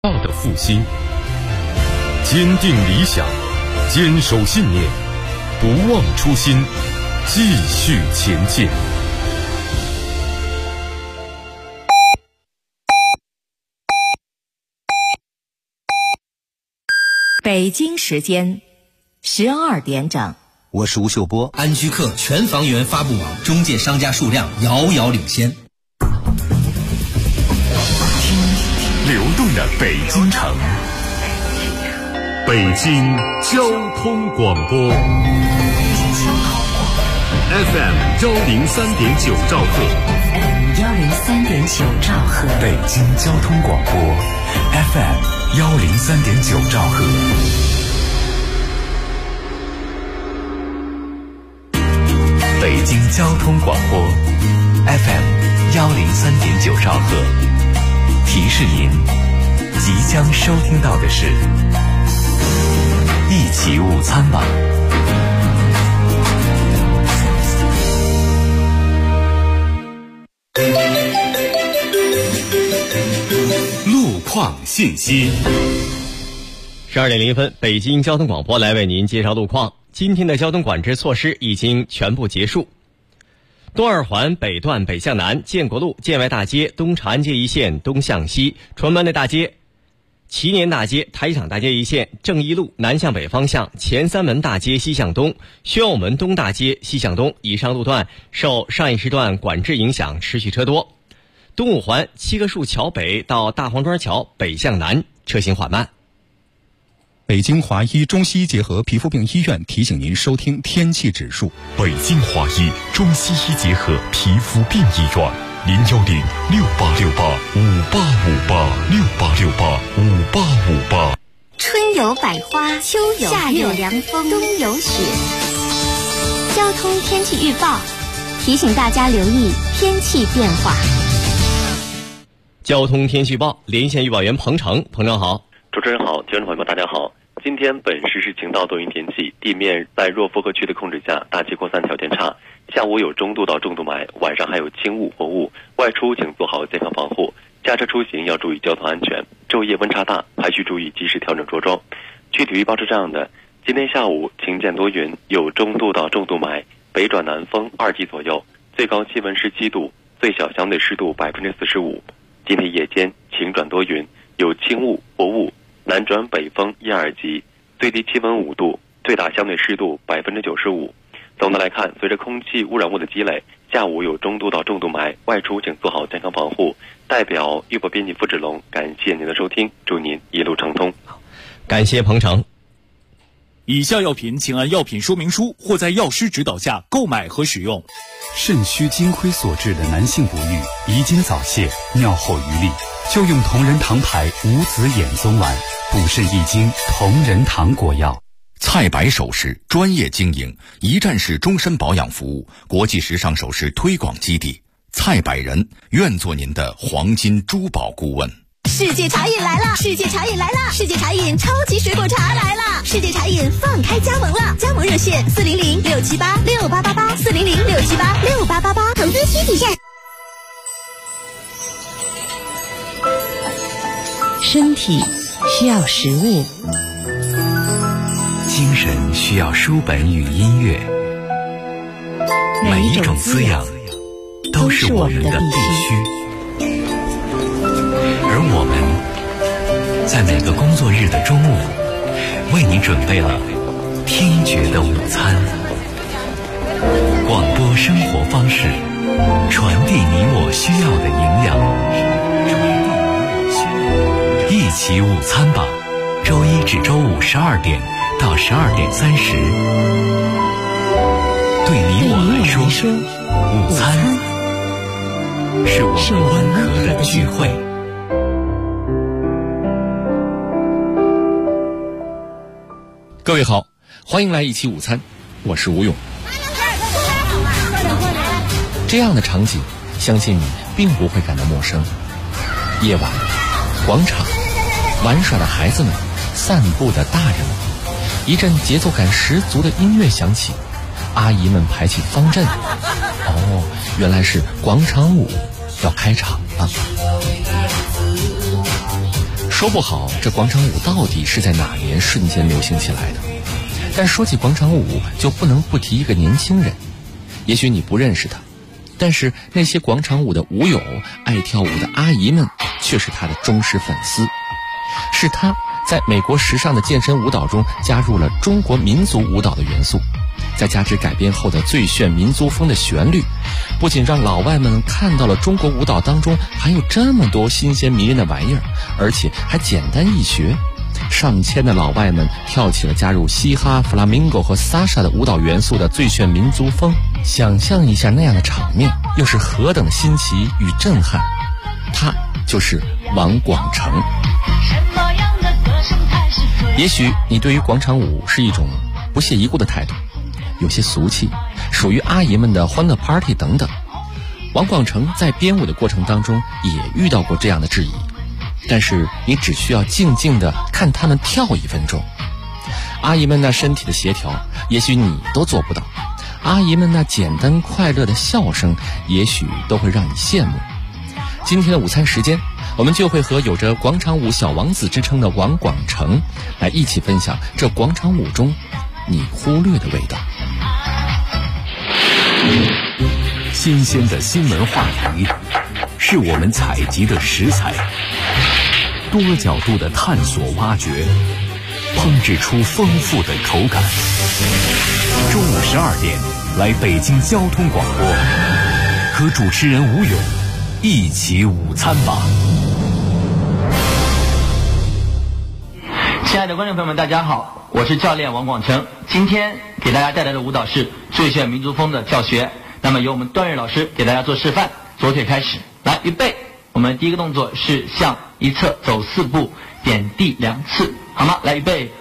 道的复兴。坚定理想，坚守信念，不忘初心，继续前进。 北京时间12点整。 我是吴秀波。 安居客全房源发布网中介商家数量遥遥领先。 听流动的北京城，北京交通广播 FM 103.9兆赫 103.9兆赫， 北京交通广播 FM 103.9兆赫。北京交通广播 FM 103.9兆赫，提示您即将收听到的是一起午餐吧。 路况信息。 12点0分，北京交通广播来为您介绍路况。今天的交通管制措施已经全部结束。东二环北段北向南，建国路、建外大街、东长安街一线东向西，崇文门大街、祈年大街、台场大街一线，正义路南向北方向，前三门大街西向东，宣武门东大街西向东，以上路段受上一时段管制影响持续车多。东五环七棵树桥北到大黄庄桥北向南，车行缓慢。 北京华医中西医结合皮肤病医院提醒您收听天气指数。 北京华医中西医结合皮肤病医院，0106868586868685858。 春有百花，秋有夏有凉风，冬有雪。交通天气预报提醒大家留意天气变化。 交通天气预报，连线预报员彭程，彭程好。 主持人好，听众朋友们大家好。今天本市是晴到多云天气，地面在弱负荷区的控制下，大气扩散条件差。下午有中度到重度霾，晚上还有轻雾或雾，外出请做好健康防护。驾车出行要注意交通安全。昼夜温差大，还需注意及时调整着装。具体预报是这样的：今天下午晴见多云，有中度到重度霾，北转南风2级左右，最高气温17度，最小相对湿度45%。今天夜间晴转多云，有轻雾或雾，南转北风1、2级，最低气温5度，最大相对湿度95%。总的来看，随着空气污染物的积累，下午有中度到重度霾，外出请做好健康防护。代表预报编辑付志龙，感谢您的收听，祝您一路畅通。 感谢彭程。 以下药品请按药品说明书或在药师指导下购买和使用。 肾虚金亏所致的男性不育、遗精早泄、尿后余力，就用同仁堂牌无籽眼松丸，补肾益精同仁堂果药。 菜百首饰专业经营，一站式终身保养服务，国际时尚首饰推广基地。菜百人愿做您的黄金珠宝顾问。 世界茶饮来了！世界茶饮来了！世界茶饮超级水果茶来了！世界茶饮放开加盟了，加盟热线400-678-6888，400-678-6888，投资需谨慎。 身体需要食物， 精神需要书本与音乐，每一种滋养都是我们的必须。而我们在每个工作日的中午，为你准备了听觉的午餐。广播生活方式，传递你我需要的营养。一起午餐吧，周一至周五12点到12点30。对你我来说，午餐是我们温和的聚会。 各位好，欢迎来一起午餐，我是吴勇。这样的场景，相信你并不会感到陌生。夜晚，广场，玩耍的孩子们，散步的大人们，一阵节奏感十足的音乐响起，阿姨们排起方阵。哦，原来是广场舞要开场了。 说不好这广场舞到底是在哪年瞬间流行起来的。但说起广场舞，就不能不提一个年轻人。也许你不认识他，但是那些广场舞的舞友、爱跳舞的阿姨们却是他的忠实粉丝。是他在美国时尚的健身舞蹈中加入了中国民族舞蹈的元素，再加之改编后的最炫民族风的旋律，不仅让老外们看到了中国舞蹈当中还有这么多新鲜迷人的玩意儿，而且还简单易学。上千的老外们跳起了加入嘻哈、弗拉明戈和萨莎的舞蹈元素的最炫民族风，想象一下那样的场面又是何等的新奇与震撼。他就是王广成。也许你对于广场舞是一种不屑一顾的态度，有些俗气，属于阿姨们的欢乐 party 等等。王广成在编舞的过程当中也遇到过这样的质疑，但是你只需要静静地看他们跳1分钟。阿姨们那身体的协调，也许你都做不到；阿姨们那简单快乐的笑声，也许都会让你羡慕。今天的午餐时间，我们就会和有着广场舞小王子之称的王广成来一起分享这广场舞中你忽略的味道。 新鲜的新闻话题是我们采集的食材，多角度的探索挖掘，烹制出丰富的口感。中午12点，来北京交通广播，和主持人吴勇一起午餐吧。 亲爱的观众朋友们，大家好，我是教练王广成。今天给大家带来的舞蹈是最炫民族风的教学。那么由我们段瑞老师给大家做示范，左腿开始，来预备。我们第一个动作是向一侧走4步，点地2次，好吗？来预备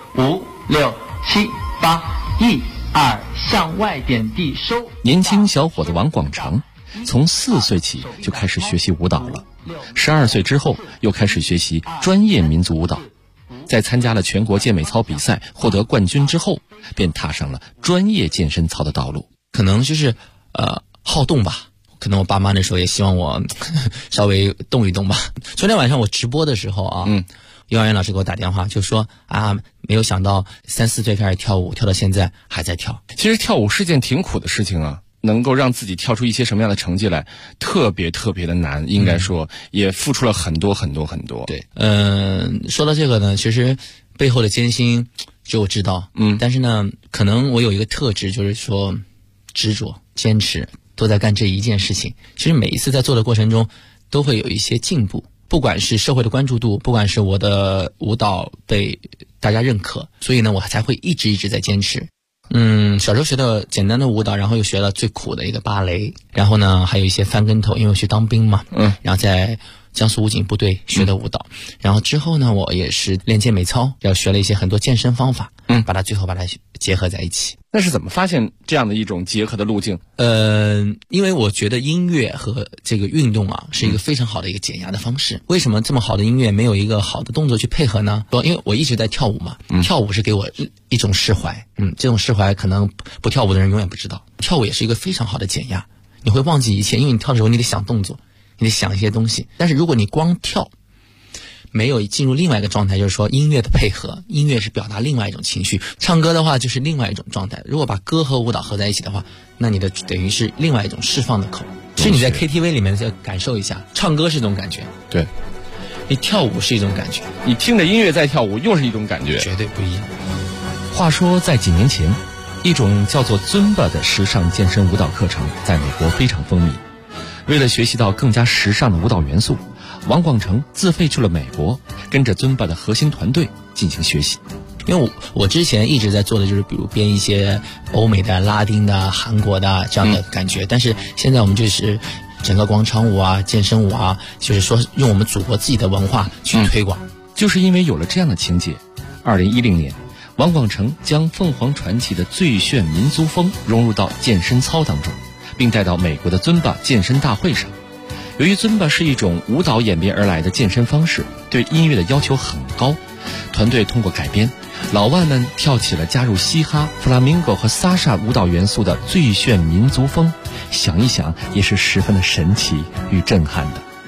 ，5、6、7、8，1、2，向外点地收。 年轻小伙子王广成从4岁起就开始学习舞蹈了，12岁之后又开始学习专业民族舞蹈。在参加了全国健美操比赛获得冠军之后，便踏上了专业健身操的道路。 可能就是好动吧，可能我爸妈那时候也希望我稍微动一动吧。昨天晚上我直播的时候啊，幼儿园老师给我打电话就说啊，没有想到3、4岁开始跳舞，跳到现在还在跳。 其实跳舞是件挺苦的事情啊，能够让自己跳出一些什么样的成绩来，特别特别的难，应该说也付出了很多很多很多。 对，说到这个呢，其实背后的艰辛只有我知道，但是呢，可能我有一个特质，就是说执着、坚持，都在干这一件事情。其实每一次在做的过程中，都会有一些进步，不管是社会的关注度，不管是我的舞蹈被大家认可，所以呢，我才会一直在坚持。小时候学的简单的舞蹈，然后又学了最苦的一个芭蕾，然后呢还有一些翻跟头，因为我去当兵嘛，然后在江苏武警部队学的舞蹈，然后之后呢我也是练健美操，要学了一些很多健身方法，最后把它结合在一起。 那是怎么发现这样的一种结合的路径？ 因为我觉得音乐和这个运动啊是一个非常好的一个减压的方式。为什么这么好的音乐没有一个好的动作去配合呢？因为我一直在跳舞嘛，跳舞是给我一种释怀，这种释怀可能不跳舞的人永远不知道。跳舞也是一个非常好的减压，你会忘记一切，因为你跳的时候你得想动作，你得想一些东西。但是如果你光跳，没有进入另外一个状态，就是说音乐的配合，音乐是表达另外一种情绪，唱歌的话就是另外一种状态。如果把歌和舞蹈合在一起的话，那你的等于是另外一种释放的口。其实你在 KTV 里面再感受一下，唱歌是一种感觉， 对， 你跳舞是一种感觉， 你听着音乐在跳舞又是一种感觉， 绝对不一样。 话说在几年前，一种叫做尊巴的时尚健身舞蹈课程在美国非常风靡。为了学习到更加时尚的舞蹈元素，王广成自费去了美国，跟着尊巴的核心团队进行学习。 因为我之前一直在做的就是比如编一些欧美的、拉丁的、韩国的这样的感觉，但是现在我们就是整个广场舞啊、健身舞啊，就是说用我们祖国自己的文化去推广。 就是因为有了这样的情节，2010年王广成将凤凰传奇的最炫民族风融入到健身操当中，并带到美国的尊巴健身大会上。由于尊巴是一种舞蹈演变而来的健身方式，对音乐的要求很高，团队通过改编，老外们跳起了加入嘻哈、弗拉明戈和萨莎舞蹈元素的最炫民族风，想一想也是十分的神奇与震撼的。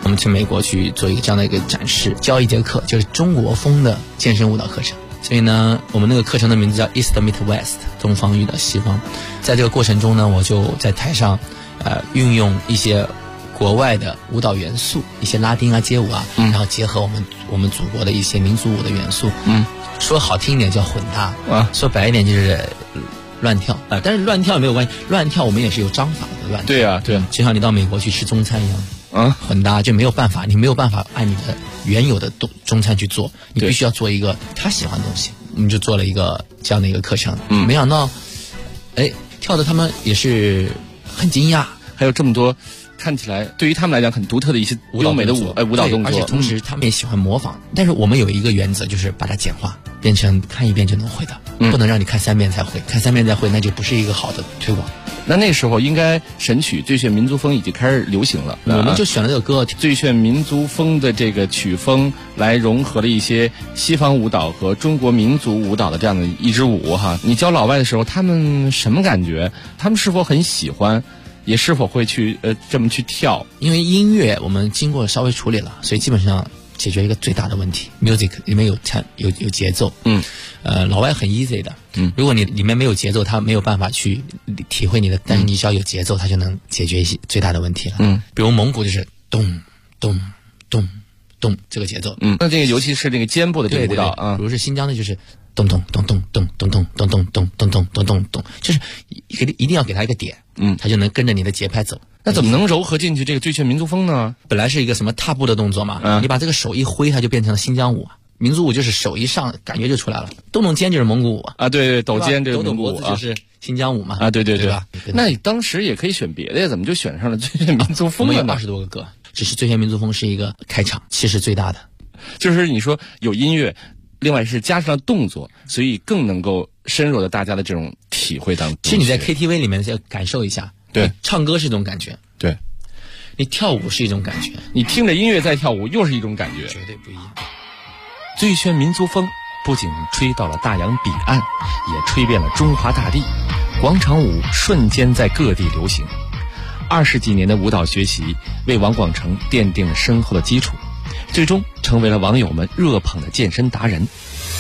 我们去美国去做一个这样的一个展示，教一节课，就是中国风的健身舞蹈课程。所以呢，我们那个课程的名字叫 East Meet West， 东方遇到西方。在这个过程中呢，我就在台上运用一些国外的舞蹈元素，一些拉丁啊、街舞啊，然后结合我们祖国的一些民族舞的元素，说好听一点叫混搭，说白一点就是乱跳。但是乱跳也没有关系，乱跳我们也是有章法的乱跳。 对啊，对啊， 就像你到美国去吃中餐一样，混搭就没有办法，你没有办法按你的原有的中餐去做，你必须要做一个他喜欢的东西。我们就做了一个这样的一个课程，没想到，跳的他们也是很惊讶， 还有这么多看起来对于他们来讲很独特的一些优美的舞蹈动作， 而且同时他们也喜欢模仿。但是我们有一个原则，就是把它简化，变成看一遍就能会的，不能让你看3遍才会，看3遍再会那就不是一个好的推广。 那时候应该神曲《最炫民族风》已经开始流行了， 我们就选了这个歌， 最炫民族风的这个曲风来融合了一些西方舞蹈和中国民族舞蹈的这样的一支舞哈。你教老外的时候，他们什么感觉？他们是否很喜欢？也是否会去这么去跳？ 因为音乐我们经过稍微处理了，所以基本上解决一个最大的问题。music 里面有节奏，老外很 easy 的，如果你里面没有节奏，他没有办法去体会你的，但是你只要有节奏，他就能解决一些最大的问题了。比如蒙古就是咚咚咚咚这个节奏， 那这个尤其是那个肩部的这个舞蹈啊， 比如是新疆的就是咚咚咚咚咚咚咚咚咚咚咚咚咚咚咚，就是一定要给他一个点，他就能跟着你的节拍走。 那怎么能糅合进去这个最炫民族风呢？ 本来是一个什么踏步的动作嘛，你把这个手一挥，它就变成了新疆舞。民族舞就是手一上，感觉就出来了。抖动肩就是蒙古舞啊，对，抖肩这个蒙古舞抖抖脖子就是新疆舞嘛， 啊，对吧？ 那你当时也可以选别的呀，怎么就选上了最炫民族风了呢？ 我们有20多个歌，只是最炫民族风是一个开场，其实最大的。 就是你说有音乐，另外是加上了动作，所以更能够深入到大家的这种体会当中。 其实你在 KTV 里面要感受一下， 对， 唱歌是一种感觉， 对， 你跳舞是一种感觉， 你听着音乐在跳舞又是一种感觉， 绝对不一样。 最炫民族风不仅吹到了大洋彼岸，也吹遍了中华大地，广场舞瞬间在各地流行。20几年的舞蹈学习为王广成奠定了深厚的基础，最终成为了网友们热捧的健身达人。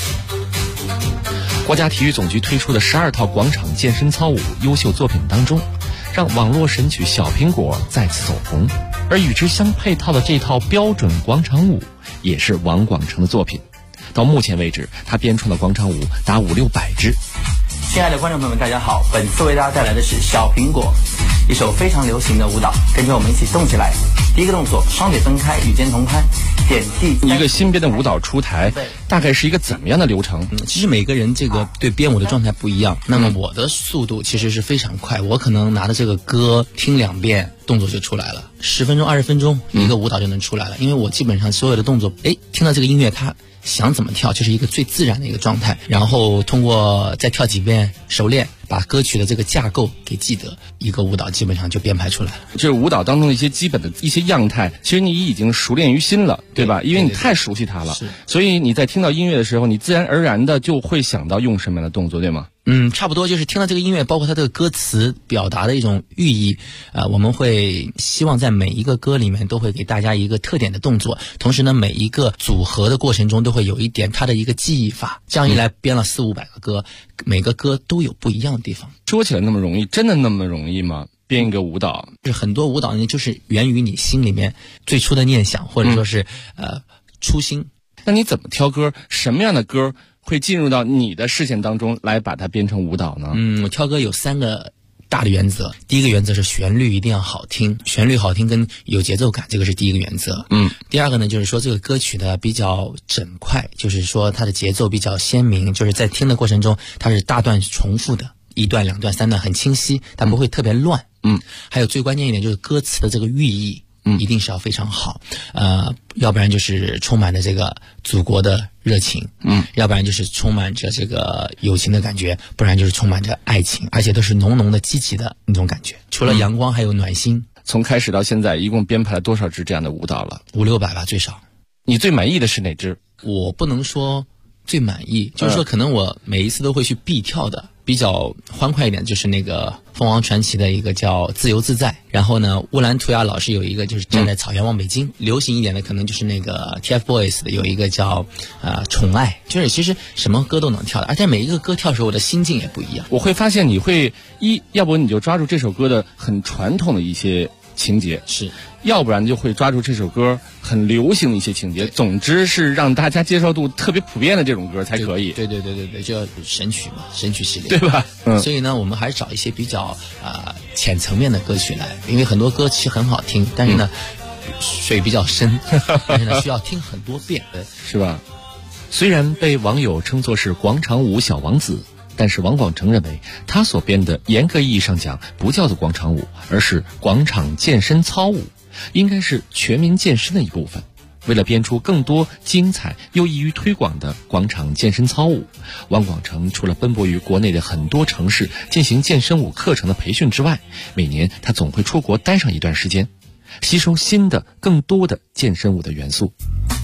国家体育总局推出的12套广场健身操舞优秀作品当中，让网络神曲《小苹果》再次走红，而与之相配套的这套标准广场舞也是王广成的作品。到目前为止，他编创的广场舞达500-600支。 亲爱的观众朋友们，大家好，本次为大家带来的是《小苹果》，一首非常流行的舞蹈，跟着我们一起动起来。第一个动作，双腿分开，与肩同宽，点地。 一个新编的舞蹈出台，大概是一个怎么样的流程？ 其实每个人这个对编舞的状态不一样。那么我的速度其实是非常快，我可能拿着这个歌听2遍，动作就出来了，10分钟、20分钟，一个舞蹈就能出来了。因为我基本上所有的动作，听到这个音乐，它想怎么跳，就是一个最自然的一个状态。然后通过再跳几遍熟练，把歌曲的这个架构给记得，一个舞蹈基本上就编排出来了。 这舞蹈当中的一些基本的一些样态，其实你已经熟练于心了，对吧？因为你太熟悉它了，所以你在听到音乐的时候，你自然而然的就会想到用什么样的动作，对吗？ 差不多就是听到这个音乐，包括它这个歌词表达的一种寓意，我们会希望在每一个歌里面都会给大家一个特点的动作，同时呢，每一个组合的过程中都会有一点它的一个记忆法。这样一来，编了400-500个歌，每个歌都有不一样的地方。 说起来那么容易，真的那么容易吗？编一个舞蹈， 就是很多舞蹈呢，就是源于你心里面最初的念想，或者说是初心。 那你怎么挑歌？什么样的歌会进入到你的视线当中来把它编成舞蹈呢？ 我挑歌有3个大的原则。第一个原则是旋律一定要好听，旋律好听跟有节奏感，这个是第一个原则。第二个呢，就是说这个歌曲的比较整块，就是说它的节奏比较鲜明，就是在听的过程中它是大段重复的，1段、2段、3段很清晰，它不会特别乱。还有最关键一点就是歌词的这个寓意。一定是要非常好，要不然就是充满着这个祖国的热情，要不然就是充满着这个友情的感觉，不然就是充满着爱情，而且都是浓浓的积极的那种感觉。除了阳光，还有暖心。 从开始到现在，一共编排了多少支这样的舞蹈了 ？500-600吧，最少。 你最满意的是哪支？ 我不能说最满意，就是说可能我每一次都会去必跳的， 比较欢快一点，就是那个凤凰传奇的一个叫自由自在，然后呢乌兰图雅老师有一个就是站在草原望北京，流行一点的可能就是那个 TFBOYS 的有一个叫宠爱，就是其实什么歌都能跳的，而且每一个歌跳的时候我的心境也不一样。 我会发现你会要不你就抓住这首歌的很传统的一些情节， 是， 要不然就会抓住这首歌很流行的一些情节，总之是让大家接受度特别普遍的这种歌才可以。 对，就要神曲嘛，神曲系列， 对吧？ 所以呢，我们还是找一些比较浅层面的歌曲来，因为很多歌其实很好听，但是呢，水比较深，但是呢需要听很多遍， 是吧？ 虽然被网友称作是广场舞小王子，但是王广成认为，他所编的严格意义上讲不叫做广场舞，而是广场健身操舞，应该是全民健身的一部分。为了编出更多精彩又易于推广的广场健身操舞，王广成除了奔波于国内的很多城市进行健身舞课程的培训之外，每年他总会出国待上一段时间，吸收新的更多的健身舞的元素。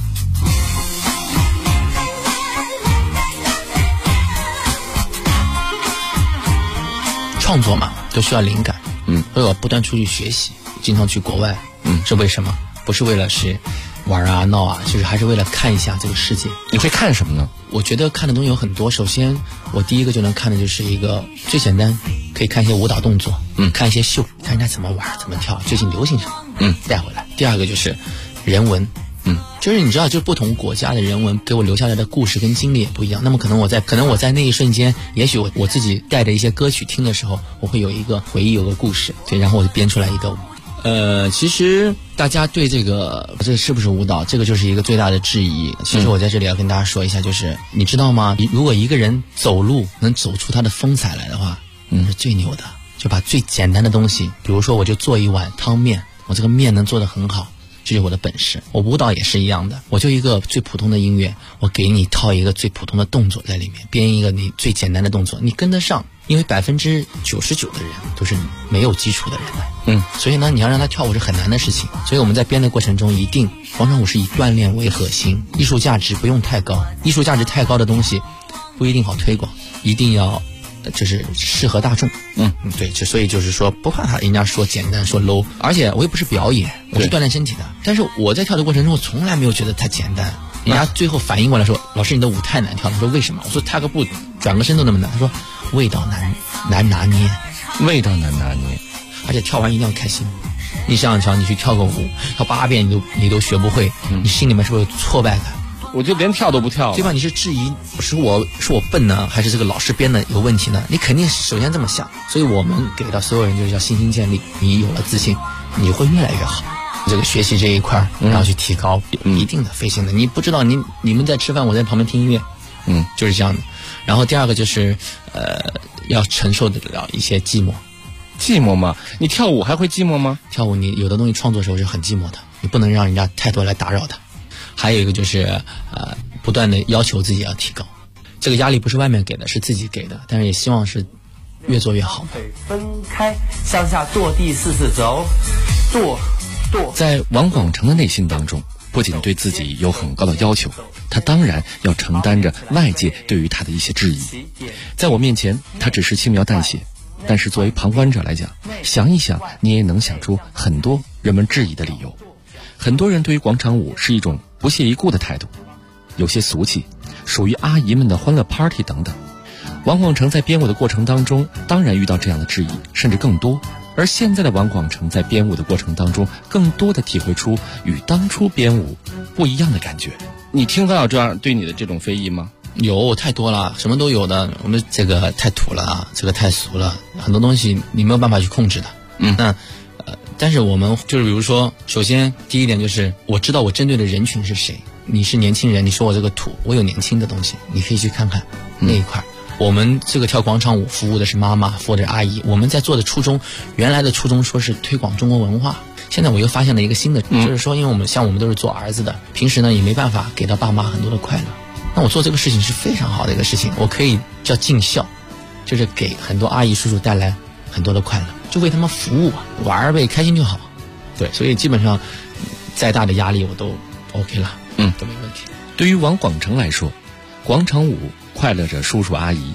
创作嘛，都需要灵感，所以我不断出去学习，经常去国外，是为什么？不是为了是玩啊闹啊，就是还是为了看一下这个世界。 你会看什么呢？ 我觉得看的东西有很多。首先，我第一个就能看的就是一个最简单，可以看一些舞蹈动作，看一些秀，看人家怎么玩怎么跳，最近流行什么，带回来。第二个就是人文。就是你知道，就是不同国家的人文给我留下来的故事跟经历也不一样。那么可能我在那一瞬间，也许我自己带着一些歌曲听的时候，我会有一个回忆，有个故事，对，然后我就编出来一个舞。其实大家对这是不是舞蹈，这个就是一个最大的质疑。其实我在这里要跟大家说一下，就是你知道吗？如果一个人走路能走出他的风采来的话，是最牛的。就把最简单的东西，比如说我就做一碗汤面，我这个面能做得很好，这就是我的本事。我舞蹈也是一样的，我就一个最普通的音乐，我给你套一个最普通的动作在里面，编一个你最简单的动作，你跟得上。因为99%的人都是没有基础的人的，所以呢，你要让他跳舞是很难的事情。所以我们在编的过程中，一定广场舞是以锻炼为核心，艺术价值不用太高，艺术价值太高的东西不一定好推广，一定要就是适合大众。对，所以就是说不怕人家说简单说 low， 而且我也不是表演，我是锻炼身体的。但是我在跳的过程中，我从来没有觉得太简单。人家最后反应过来说：“老师，你的舞太难跳了。”我说：“为什么？”我说：“踏个步，转个身都那么难。”他说：“味道难拿捏， 味道难拿捏， 而且跳完一定要开心。你想想，你去跳个舞，跳8遍你都学不会，你心里面是不是有挫败感？ 我就连跳都不跳了， 对吧？你是质疑是我笨呢，还是这个老师编的有问题呢？你肯定首先这么想。所以我们给到所有人就是要信心建立，你有了自信，你会越来越好。这个学习这一块，然后去提高，一定的费心的。你不知道，你们在吃饭，我在旁边听音乐，就是这样的。然后第二个就是要承受得了一些寂寞。 寂寞吗？你跳舞还会寂寞吗？ 跳舞你有的东西创作的时候是很寂寞的，你不能让人家太多来打扰它。还有一个就是不断的要求自己要提高，这个压力不是外面给的，是自己给的，但是也希望是越做越好。 腿分开，向下跺地4次走，跺。 在王广成的内心当中，不仅对自己有很高的要求，他当然要承担着外界对于他的一些质疑。在我面前，他只是轻描淡写，但是作为旁观者来讲，想一想，你也能想出很多人们质疑的理由。很多人对于广场舞是一种不屑一顾的态度，有些俗气，属于阿姨们的欢乐 party 等等。王广成在编舞的过程当中，当然遇到这样的质疑，甚至更多。而现在的王广成在编舞的过程当中，更多的体会出与当初编舞不一样的感觉。 你听到这样对你的这种非议吗？ 有，太多了，什么都有的。我们这个太土了啊，这个太俗了，很多东西你没有办法去控制的。那但是我们就是比如说，首先第一点就是我知道我针对的人群是谁。你是年轻人，你说我这个土，我有年轻的东西，你可以去看看那一块。我们这个跳广场舞服务的是妈妈，服务的是阿姨。我们在做的初衷，原来的初衷说是推广中国文化。现在我又发现了一个新的，就是说，因为我们都是做儿子的，平时呢也没办法给到爸妈很多的快乐。那我做这个事情是非常好的一个事情，我可以叫尽孝，就是给很多阿姨叔叔带来很多的快乐，就为他们服务，玩呗，开心就好。对，所以基本上再大的压力我都 OK 了，都没问题。 对于王广成来说，广场舞快乐着叔叔阿姨，同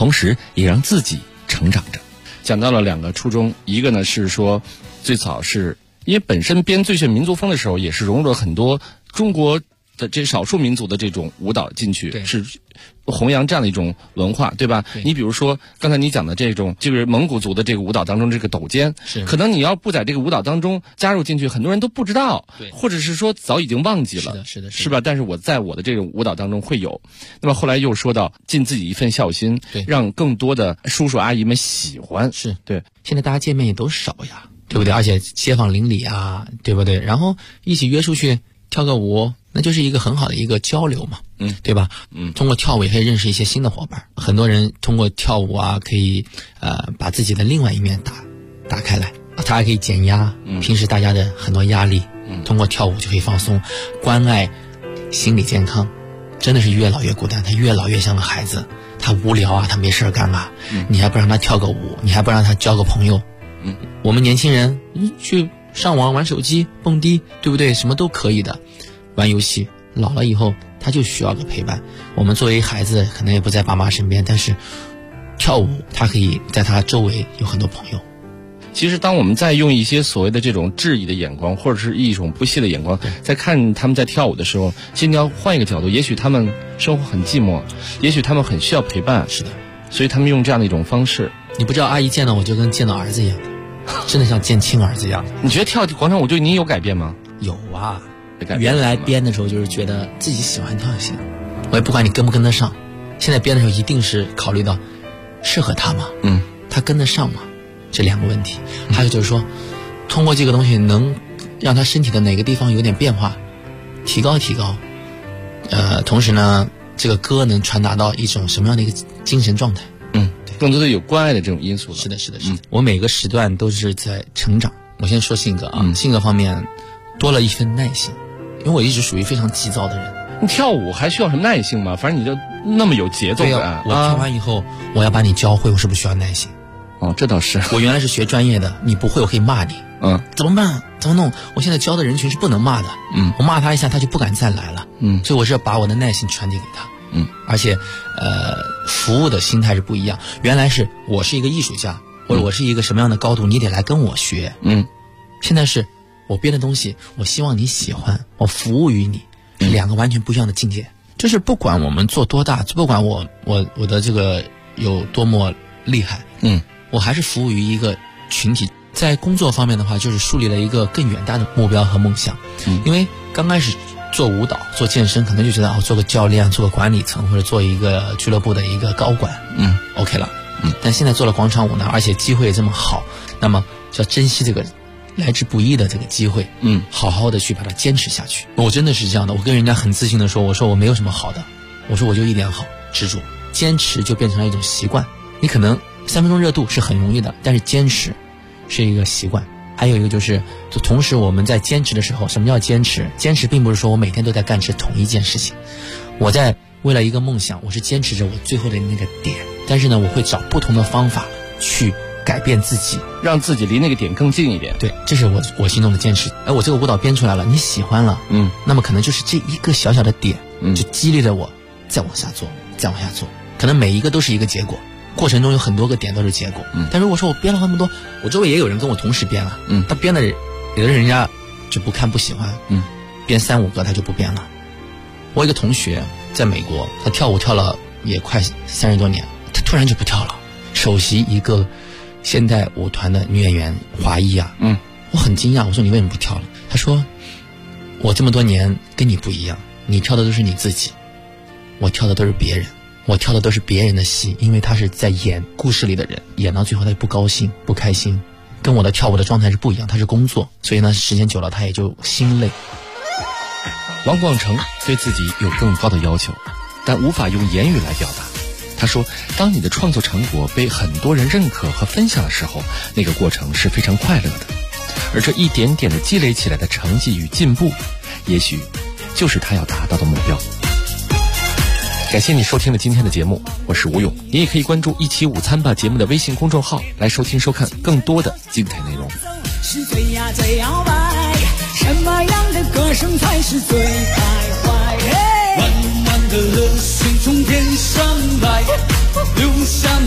同时也让自己成长着。 讲到了2个初衷，一个呢是说，最早是因为本身编《最炫民族风》的时候，也是融入了很多中国的这少数民族的这种舞蹈进去，是弘扬这样的一种文化，对吧？你比如说刚才你讲的这种，就是蒙古族的这个舞蹈当中这个抖肩，可能你要不在这个舞蹈当中加入进去，很多人都不知道，或者是说早已经忘记了，是吧？但是我在我的这种舞蹈当中会有。那么后来又说到尽自己一份孝心，让更多的叔叔阿姨们喜欢， 是对。 现在大家见面也都少呀，对不对？而且街坊邻里啊，对不对？然后一起约出去跳个舞，那就是一个很好的一个交流嘛，对吧？通过跳舞也可以认识一些新的伙伴。很多人通过跳舞啊，可以把自己的另外一面打开来，他还可以减压，平时大家的很多压力，通过跳舞就可以放松，关爱心理健康。真的是越老越孤单，他越老越像个孩子，他无聊啊，他没事干啊，你还不让他跳个舞，你还不让他交个朋友，我们年轻人去上网玩手机蹦迪，对不对？什么都可以的，玩游戏。老了以后他就需要个陪伴。我们作为孩子可能也不在爸妈身边，但是跳舞他可以在他周围有很多朋友。 其实当我们在用一些所谓的这种质疑的眼光，或者是一种不屑的眼光在看他们在跳舞的时候，其实你要换一个角度，也许他们生活很寂寞，也许他们很需要陪伴， 是的， 所以他们用这样的一种方式。 你不知道阿姨见到我就跟见到儿子一样的，真的像见亲儿子一样的。 你觉得跳广场舞对你有改变吗？ 有啊，原来编的时候就是觉得自己喜欢跳就行，我也不管你跟不跟得上。现在编的时候一定是考虑到适合他吗？他跟得上吗？这2个问题。还有就是说，通过这个东西能让他身体的哪个地方有点变化，提高。同时呢，这个歌能传达到一种什么样的一个精神状态？ 更多的有关爱的这种因素了。 是的。我每个时段都是在成长。我先说性格啊，性格方面多了一份耐心，因为我一直属于非常急躁的人。 你跳舞还需要什么耐性吗？反正你就那么有节奏感。 我跳完以后，我要把你教会，我是不是需要耐心？ 这倒是。 我原来是学专业的，你不会我可以骂你，怎么办？怎么弄？我现在教的人群是不能骂的，我骂他一下他就不敢再来了，所以我是要把我的耐心传递给他，而且服务的心态是不一样。原来是我是一个艺术家，或者我是一个什么样的高度，你得来跟我学，现在是我编的东西，我希望你喜欢，我服务于你，是2个完全不一样的境界。就是不管我们做多大，不管我的这个有多么厉害，我还是服务于一个群体。在工作方面的话，就是树立了一个更远大的目标和梦想。因为刚开始做舞蹈、做健身，可能就觉得做个教练、做个管理层，或者做一个俱乐部的一个高管，OK 了。但现在做了广场舞呢，而且机会也这么好，那么就要珍惜这个来之不易的这个机会，好好的去把它坚持下去。我真的是这样的，我跟人家很自信的说，我说我没有什么好的，我说我就一点好，执着，坚持就变成了一种习惯。你可能3分钟热度是很容易的，但是坚持是一个习惯。还有一个就是，就同时我们在坚持的时候，什么叫坚持？坚持并不是说我每天都在干这同一件事情，我在为了一个梦想，我是坚持着我最后的那个点，但是呢，我会找不同的方法去改变自己， 让自己离那个点更近一点。 对，这是我心中的坚持。我这个舞蹈编出来了，你喜欢了，那么可能就是这一个小小的点，就激励着我再往下做，再往下做。可能每一个都是一个结果，过程中有很多个点都是结果。但如果说我编了那么多，我周围也有人跟我同时编了，他编的人有的人家就不看不喜欢，编3、5个他就不编了。我一个同学在美国，他跳舞跳了也快30多年，他突然就不跳了，首席一个现代舞团的女演员，华裔啊，我很惊讶，我说你为什么不跳了？他说我这么多年跟你不一样，你跳的都是你自己，我跳的都是别人，我跳的都是别人的戏，因为他是在演故事里的人，演到最后他就不高兴不开心，跟我的跳舞的状态是不一样，他是工作，所以呢时间久了他也就心累。 王广成对自己有更高的要求，但无法用言语来表达。他说，当你的创作成果被很多人认可和分享的时候，那个过程是非常快乐的，而这一点点的积累起来的成绩与进步，也许就是他要达到的目标。感谢你收听了今天的节目，我是吴勇。你也可以关注一起午餐吧节目的微信公众号来收听收看更多的精彩内容。 是最呀最摇摆，什么样的歌声才是最开怀？弯弯的流星从天上来，留下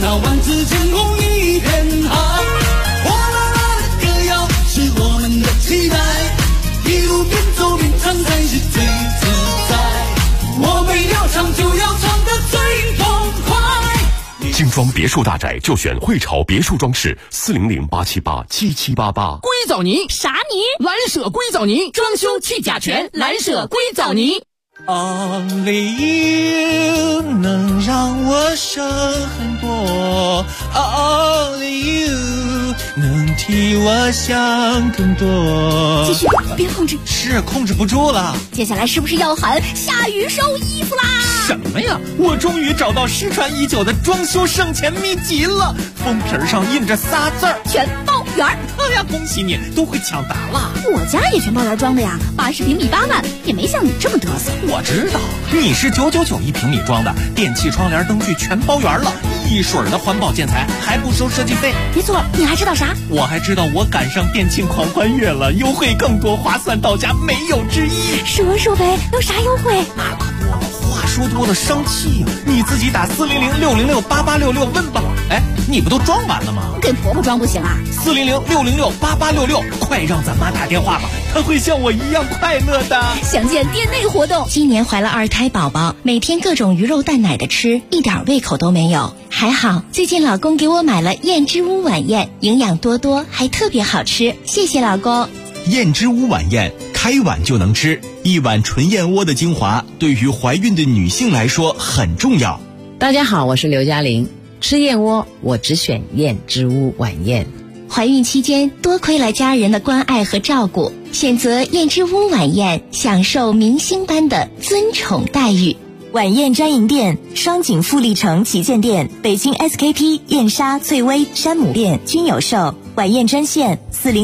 装别墅大宅就选汇潮别墅装饰，400-878-7788。 硅藻泥啥泥？蓝舍硅藻泥，装修去甲醛，蓝舍硅藻泥。 Only you 能让我省很多 ，Only you 能替我想更多。 继续，别控制， 是控制不住了。 接下来是不是要喊下雨收衣服啦？ 什么呀？我终于找到失传已久的装修省钱秘籍了，封皮上印着仨字儿： 全包圆。 哎呀，恭喜你，都会抢答了。 我家也全包圆装的呀，80平米8万，也没像你这么嘚瑟。 我知道，你是9991平米装的，电器、窗帘、灯具全包圆了，一水儿的环保建材，还不收设计费。 别错，你还知道啥？ 我还知道我赶上电庆狂欢月了，优惠更多，划算到家没有之一。 说说呗，有啥优惠？ 那可多了，话说多了生气呀！你自己打400-606-8866问吧。哎，你不都装完了吗？ 给婆婆装不行啊 ？400-606-8866，快让咱妈打电话吧，她会像我一样快乐的。 详见店内活动。 今年怀了2胎宝宝，每天各种鱼肉蛋奶的吃，一点胃口都没有。还好最近老公给我买了燕之屋晚宴，营养多多，还特别好吃，谢谢老公。 燕之屋晚宴，开碗就能吃，一碗纯燕窝的精华，对于怀孕的女性来说很重要。 大家好，我是刘嘉玲，吃燕窝我只选燕之屋晚宴。 怀孕期间多亏了家人的关爱和照顾，选择燕之屋晚宴，享受明星般的尊宠待遇。 晚宴专营店：双井富力城旗舰店、北京 SKP、燕莎、翠微、山姆店均有售。晚宴专线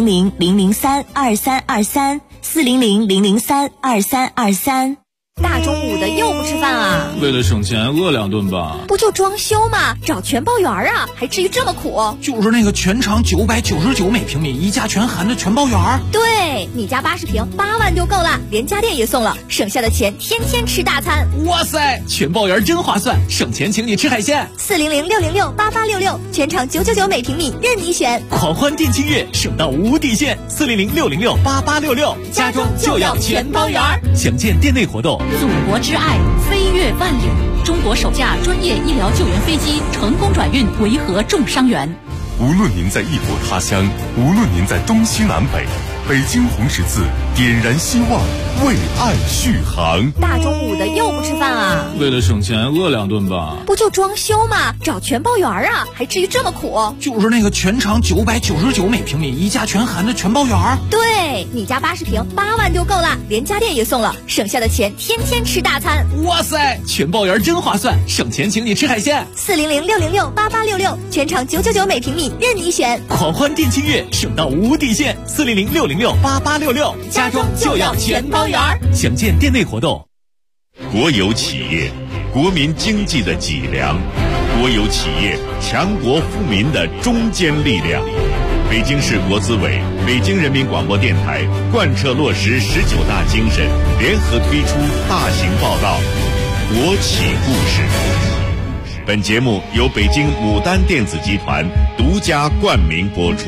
400-003-2323，400-003-2323。 大中午的又不吃饭啊？ 为了省钱饿2顿吧。 不就装修吗？找全包圆啊，还至于这么苦？ 就是那个全长999每平米，一价全含的全包圆。 对，你家80平8万就够了，连家电也送了，省下的钱天天吃大餐。 哇塞，全包圆真划算，省钱请你吃海鲜。 400-606-8866，全长999每平米，任你选。 狂欢店庆月，省到无底线。400-606-8866，家装就要全包圆。详见店内活动。 祖国之爱，飞越万里。中国首架专业医疗救援飞机成功转运维和重伤员。 无论您在异国他乡，无论您在东西南北，北京红十字点燃希望，为爱续航。 大中午的又不吃饭啊？ 为了省钱饿2顿吧。 不就装修吗？找全包圆啊，还至于这么苦？ 就是那个全长999每平米，一价全含的全包圆。 对，你家80平8万就够了，连家电也送了，省下的钱天天吃大餐。 哇塞，全包圆真划算，省钱请你吃海鲜。 400-606-8866，全长999每平米，任你选。 狂欢店庆月，省到无底线。400-606-8866，家装就要全包圆。详见店内活动。 国有企业，国民经济的脊梁；国有企业，强国富民的中坚力量。北京市国资委、北京人民广播电台贯彻落实19大精神，联合推出大型报道《国企故事》。本节目由北京牡丹电子集团独家冠名播出。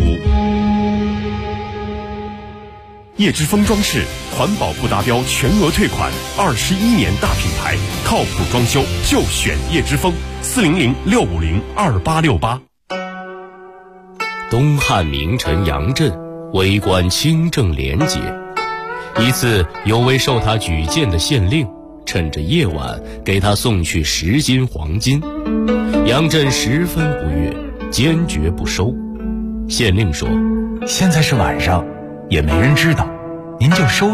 叶之峰装饰，环保不达标全额退款，21年大品牌，靠谱装修就选叶之峰。400-650-2868。 东汉名臣杨震为官清正廉洁，一次有位受他举荐的县令趁着夜晚给他送去10斤黄金，杨震十分不悦，坚决不收。县令说：“ 现在是晚上，也没人知道，您就收